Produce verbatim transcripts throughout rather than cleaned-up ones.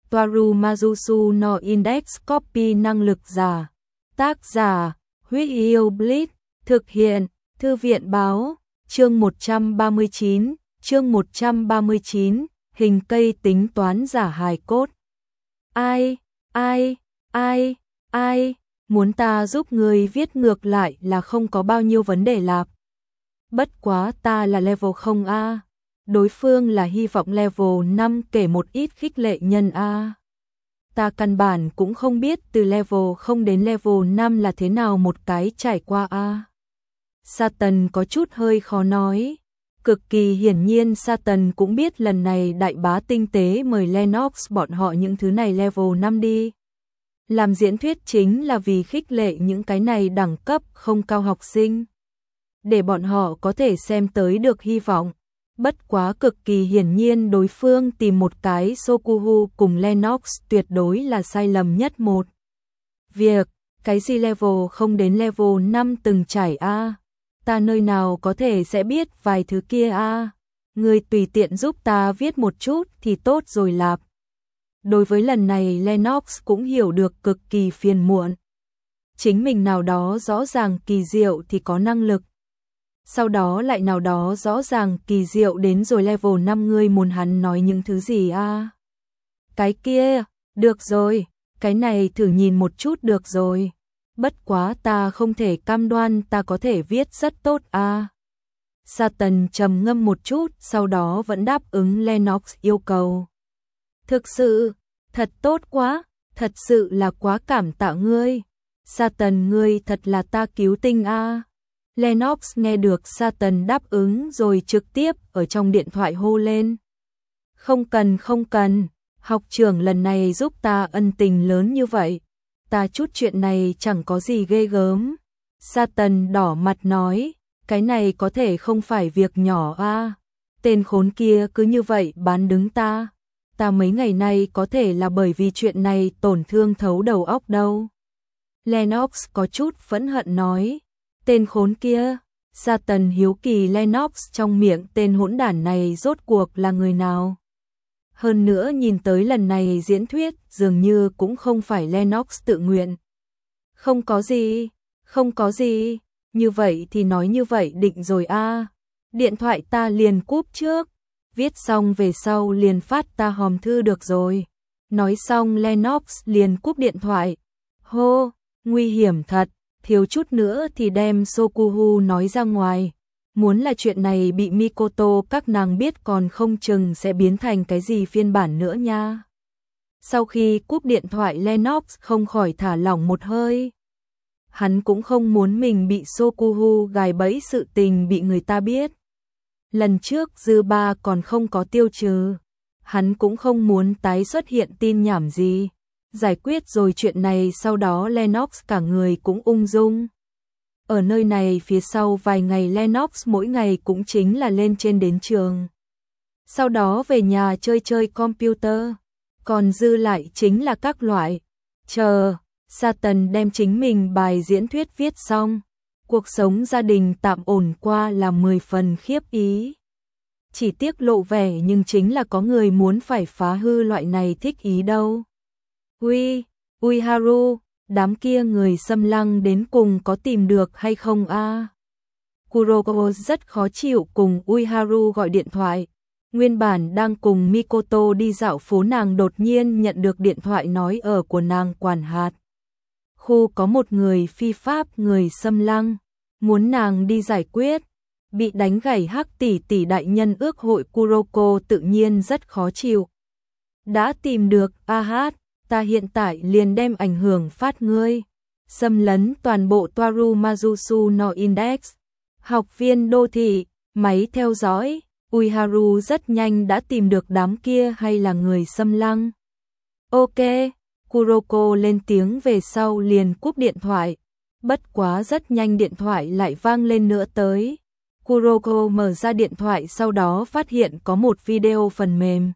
Toaru Mazusu no Index Copy năng lực giả. Tác giả, Huyết Yêu Blitz, thực hiện, Thư viện báo, chương một trăm ba mươi chín, chương một trăm ba mươi chín, hình cây tính toán giả hài cốt. Ai, ai, ai, ai, muốn ta giúp người viết ngược lại là không có bao nhiêu vấn đề lạp. Bất quá ta là level không A. Đối phương là hy vọng level năm kể một ít khích lệ nhân A. Ta căn bản cũng không biết từ level không đến level năm là thế nào một cái trải qua A. Satan có chút hơi khó nói. Cực kỳ hiển nhiên Satan cũng biết lần này đại bá tinh tế mời Lennox bọn họ những thứ này level năm đi. Làm diễn thuyết chính là vì khích lệ những cái này đẳng cấp không cao học sinh. Để bọn họ có thể xem tới được hy vọng. Bất quá cực kỳ hiển nhiên đối phương tìm một cái Sokuhu cùng Lennox tuyệt đối là sai lầm nhất một. Việc, cái gì level không đến level năm từng trải A. Ta nơi nào có thể sẽ biết vài thứ kia A. Người tùy tiện giúp ta viết một chút thì tốt rồi lạp. Đối với lần này Lennox cũng hiểu được cực kỳ phiền muộn. Chính mình nào đó rõ ràng kỳ diệu thì có năng lực. Sau đó lại nào đó rõ ràng kỳ diệu đến rồi level năm người muốn hắn nói những thứ gì a? Cái kia, được rồi, cái này thử nhìn một chút được rồi. Bất quá ta không thể cam đoan ta có thể viết rất tốt a. Satan trầm ngâm một chút, sau đó vẫn đáp ứng Lennox yêu cầu. Thực sự, thật tốt quá, thật sự là quá cảm tạ ngươi. Satan ngươi thật là ta cứu tinh a. Lennox nghe được Satan đáp ứng rồi trực tiếp ở trong điện thoại hô lên. Không cần không cần, học trưởng lần này giúp ta ân tình lớn như vậy. Ta chút chuyện này chẳng có gì ghê gớm. Satan đỏ mặt nói, cái này có thể không phải việc nhỏ a. Tên khốn kia cứ như vậy bán đứng ta. Ta mấy ngày nay có thể là bởi vì chuyện này tổn thương thấu đầu óc đâu. Lennox có chút phẫn hận nói. Tên khốn kia, Satan hiếu kỳ Lennox trong miệng tên hỗn đản này rốt cuộc là người nào. Hơn nữa nhìn tới lần này diễn thuyết dường như cũng không phải Lennox tự nguyện. Không có gì, không có gì, như vậy thì nói như vậy định rồi a. Điện thoại ta liền cúp trước, viết xong về sau liền phát ta hòm thư được rồi. Nói xong Lennox liền cúp điện thoại. Hô, nguy hiểm thật. Thiếu chút nữa thì đem Sokuhu nói ra ngoài. Muốn là chuyện này bị Mikoto các nàng biết còn không chừng sẽ biến thành cái gì phiên bản nữa nha. Sau khi cúp điện thoại Lennox không khỏi thả lỏng một hơi. Hắn cũng không muốn mình bị Sokuhu gài bẫy sự tình bị người ta biết. Lần trước dư ba còn không có tiêu trừ. Hắn cũng không muốn tái xuất hiện tin nhảm gì. Giải quyết rồi chuyện này sau đó Lennox cả người cũng ung dung. Ở nơi này phía sau vài ngày Lennox mỗi ngày cũng chính là lên trên đến trường. Sau đó về nhà chơi chơi computer. Còn dư lại chính là các loại. Chờ, Satan đem chính mình bài diễn thuyết viết xong. Cuộc sống gia đình tạm ổn qua là mười phần khiếp ý. Chỉ tiếc lộ vẻ nhưng chính là có người muốn phải phá hư loại này thích ý đâu. Ui, Uiharu, đám kia người xâm lăng đến cùng có tìm được hay không a? À? Kuroko rất khó chịu cùng Uiharu gọi điện thoại. Nguyên bản đang cùng Mikoto đi dạo phố nàng đột nhiên nhận được điện thoại nói ở của nàng quản hạt. Khu có một người phi pháp người xâm lăng, muốn nàng đi giải quyết. Bị đánh gãy hắc tỷ tỷ đại nhân ước hội Kuroko tự nhiên rất khó chịu. Đã tìm được, a hát. Ta hiện tại liền đem ảnh hưởng phát ngươi. Xâm lấn toàn bộ Toaru Mazusu no Index. Học viên đô thị, máy theo dõi. Uiharu rất nhanh đã tìm được đám kia hay là người xâm lăng. Ok, Kuroko lên tiếng về sau liền cúp điện thoại. Bất quá rất nhanh điện thoại lại vang lên nữa tới. Kuroko mở ra điện thoại sau đó phát hiện có một video phần mềm.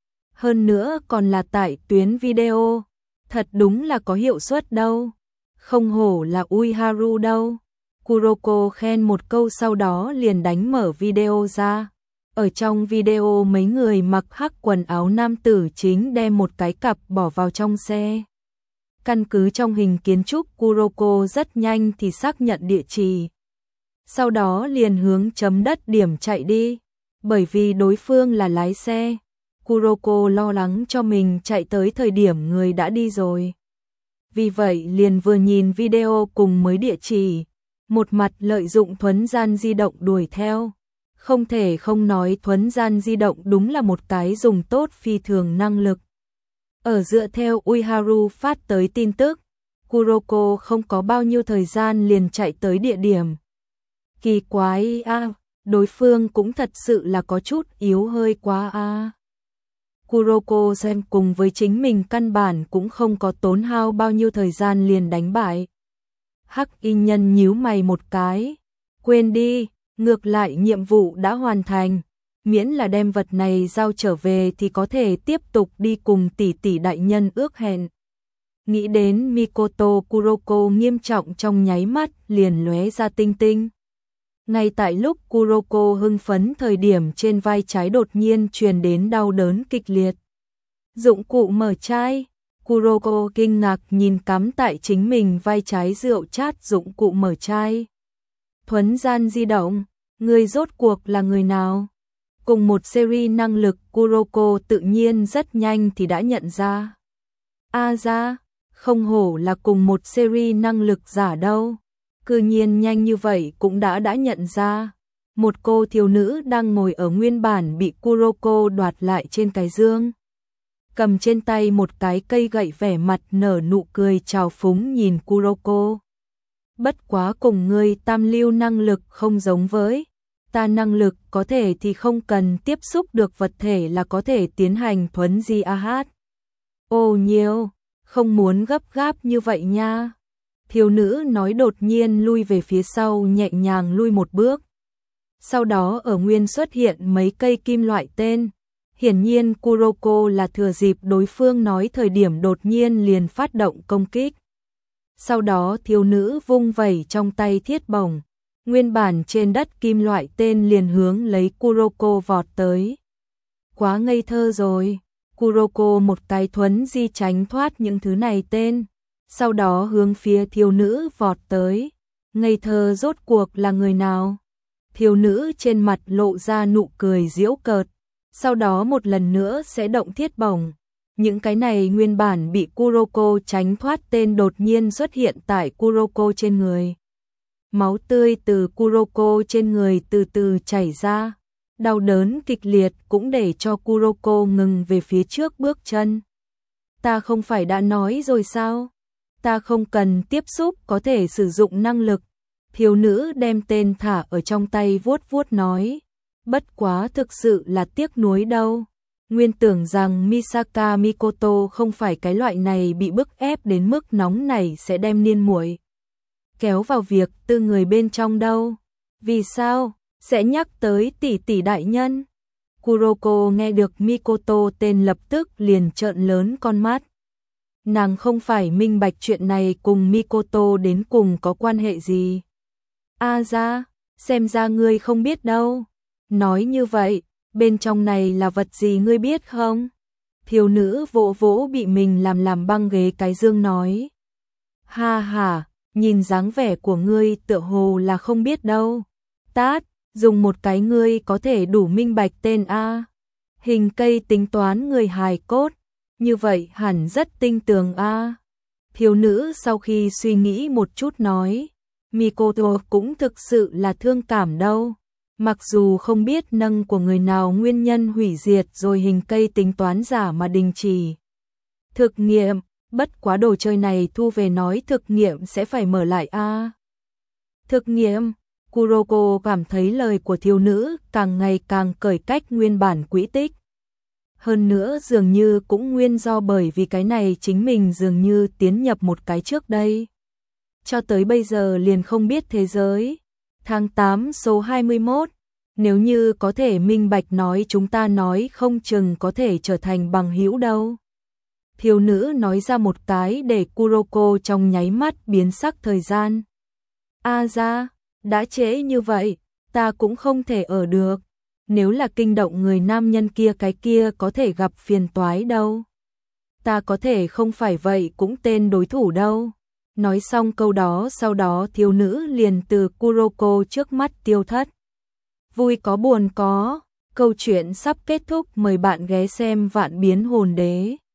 Hơn nữa còn là tải tuyến video. Thật đúng là có hiệu suất đâu. Không hổ là Uiharu đâu. Kuroko khen một câu sau đó liền đánh mở video ra. Ở trong video mấy người mặc hắc quần áo nam tử chính đem một cái cặp bỏ vào trong xe. Căn cứ trong hình kiến trúc, Kuroko rất nhanh thì xác nhận địa chỉ. Sau đó liền hướng chấm đất điểm chạy đi. Bởi vì đối phương là lái xe, Kuroko lo lắng cho mình chạy tới thời điểm người đã đi rồi. Vì vậy liền vừa nhìn video cùng mới địa chỉ, một mặt lợi dụng thuấn gian di động đuổi theo. Không thể không nói thuấn gian di động đúng là một cái dùng tốt phi thường năng lực. Ở dựa theo Uiharu phát tới tin tức, Kuroko không có bao nhiêu thời gian liền chạy tới địa điểm. Kỳ quái a, à, đối phương cũng thật sự là có chút yếu hơi quá a. À. Kuroko xem cùng với chính mình căn bản cũng không có tốn hao bao nhiêu thời gian liền đánh bại. Hắc y nhân nhíu mày một cái, quên đi, ngược lại nhiệm vụ đã hoàn thành, miễn là đem vật này giao trở về thì có thể tiếp tục đi cùng tỷ tỷ đại nhân ước hẹn. Nghĩ đến Mikoto, Kuroko nghiêm trọng trong nháy mắt liền lóe ra tinh tinh. Ngay tại lúc Kuroko hưng phấn thời điểm trên vai trái đột nhiên truyền đến đau đớn kịch liệt. Dụng cụ mở chai, Kuroko kinh ngạc nhìn cắm tại chính mình vai trái rượu chát dụng cụ mở chai. Thuấn gian di động, người rốt cuộc là người nào? Cùng một series năng lực, Kuroko tự nhiên rất nhanh thì đã nhận ra. A ra, không hổ là cùng một series năng lực giả đâu. Cư nhiên nhanh như vậy cũng đã đã nhận ra. Một cô thiếu nữ đang ngồi ở nguyên bản bị Kuroko đoạt lại trên cái dương. Cầm trên tay một cái cây gậy, vẻ mặt nở nụ cười trào phúng nhìn Kuroko. Bất quá cùng ngươi tam lưu năng lực không giống với ta, năng lực có thể thì không cần tiếp xúc được vật thể là có thể tiến hành thuấn di a hát. Ô nhiều, không muốn gấp gáp như vậy nha. Thiếu nữ nói đột nhiên lui về phía sau, nhẹ nhàng lui một bước. Sau đó ở nguyên xuất hiện mấy cây kim loại tên. Hiển nhiên Kuroko là thừa dịp đối phương nói thời điểm đột nhiên liền phát động công kích. Sau đó thiếu nữ vung vẩy trong tay thiết bổng. Nguyên bản trên đất kim loại tên liền hướng lấy Kuroko vọt tới. Quá ngây thơ rồi. Kuroko một cái thuấn di tránh thoát những thứ này tên. Sau đó hướng phía thiếu nữ vọt tới. Ngây thơ rốt cuộc là người nào? Thiếu nữ trên mặt lộ ra nụ cười giễu cợt. Sau đó một lần nữa sẽ động thiết bổng. Những cái này nguyên bản bị Kuroko tránh thoát tên đột nhiên xuất hiện tại Kuroko trên người. Máu tươi từ Kuroko trên người từ từ chảy ra. Đau đớn kịch liệt cũng để cho Kuroko ngừng về phía trước bước chân. Ta không phải đã nói rồi sao? Ta không cần tiếp xúc có thể sử dụng năng lực. Thiếu nữ đem tên thả ở trong tay vuốt vuốt nói. Bất quá thực sự là tiếc nuối đâu. Nguyên tưởng rằng Misaka Mikoto không phải cái loại này bị bức ép đến mức nóng này sẽ đem niên muội kéo vào việc tư người bên trong đâu. Vì sao? Sẽ nhắc tới tỷ tỷ đại nhân. Kuroko nghe được Mikoto tên lập tức liền trợn lớn con mắt. Nàng không phải minh bạch chuyện này cùng Mikoto đến cùng có quan hệ gì. A ra, xem ra ngươi không biết đâu. Nói như vậy, bên trong này là vật gì ngươi biết không? Thiếu nữ vỗ vỗ bị mình làm làm băng ghế cái dương nói. Ha ha, nhìn dáng vẻ của ngươi tựa hồ là không biết đâu. Tát, dùng một cái ngươi có thể đủ minh bạch tên A. Hình cây tính toán người hài cốt, như vậy hẳn rất tinh tường A. Thiếu nữ sau khi suy nghĩ một chút nói. Mikoto cũng thực sự là thương cảm đâu. Mặc dù không biết nâng của người nào nguyên nhân hủy diệt rồi hình cây tính toán giả mà đình chỉ thực nghiệm, bất quá đồ chơi này thu về nói thực nghiệm sẽ phải mở lại a. Thực nghiệm, Kuroko cảm thấy lời của thiếu nữ càng ngày càng cởi cách nguyên bản quỹ tích. Hơn nữa dường như cũng nguyên do bởi vì cái này chính mình dường như tiến nhập một cái trước đây. Cho tới bây giờ liền không biết thế giới. Tháng tám số hai mươi mốt, nếu như có thể minh bạch nói chúng ta nói không chừng có thể trở thành bằng hữu đâu. Thiếu nữ nói ra một cái để Kuroko trong nháy mắt biến sắc thời gian. A ra, đã trễ như vậy, ta cũng không thể ở được. nếu là kinh động người nam nhân kia cái kia có thể gặp phiền toái đâu. Ta có thể không phải vậy cũng tên đối thủ đâu. Nói xong câu đó sau đó thiếu nữ liền từ Kuroko trước mắt tiêu thất. Vui có buồn có, câu chuyện sắp kết thúc, mời bạn ghé xem Vạn Biến Hồn Đế.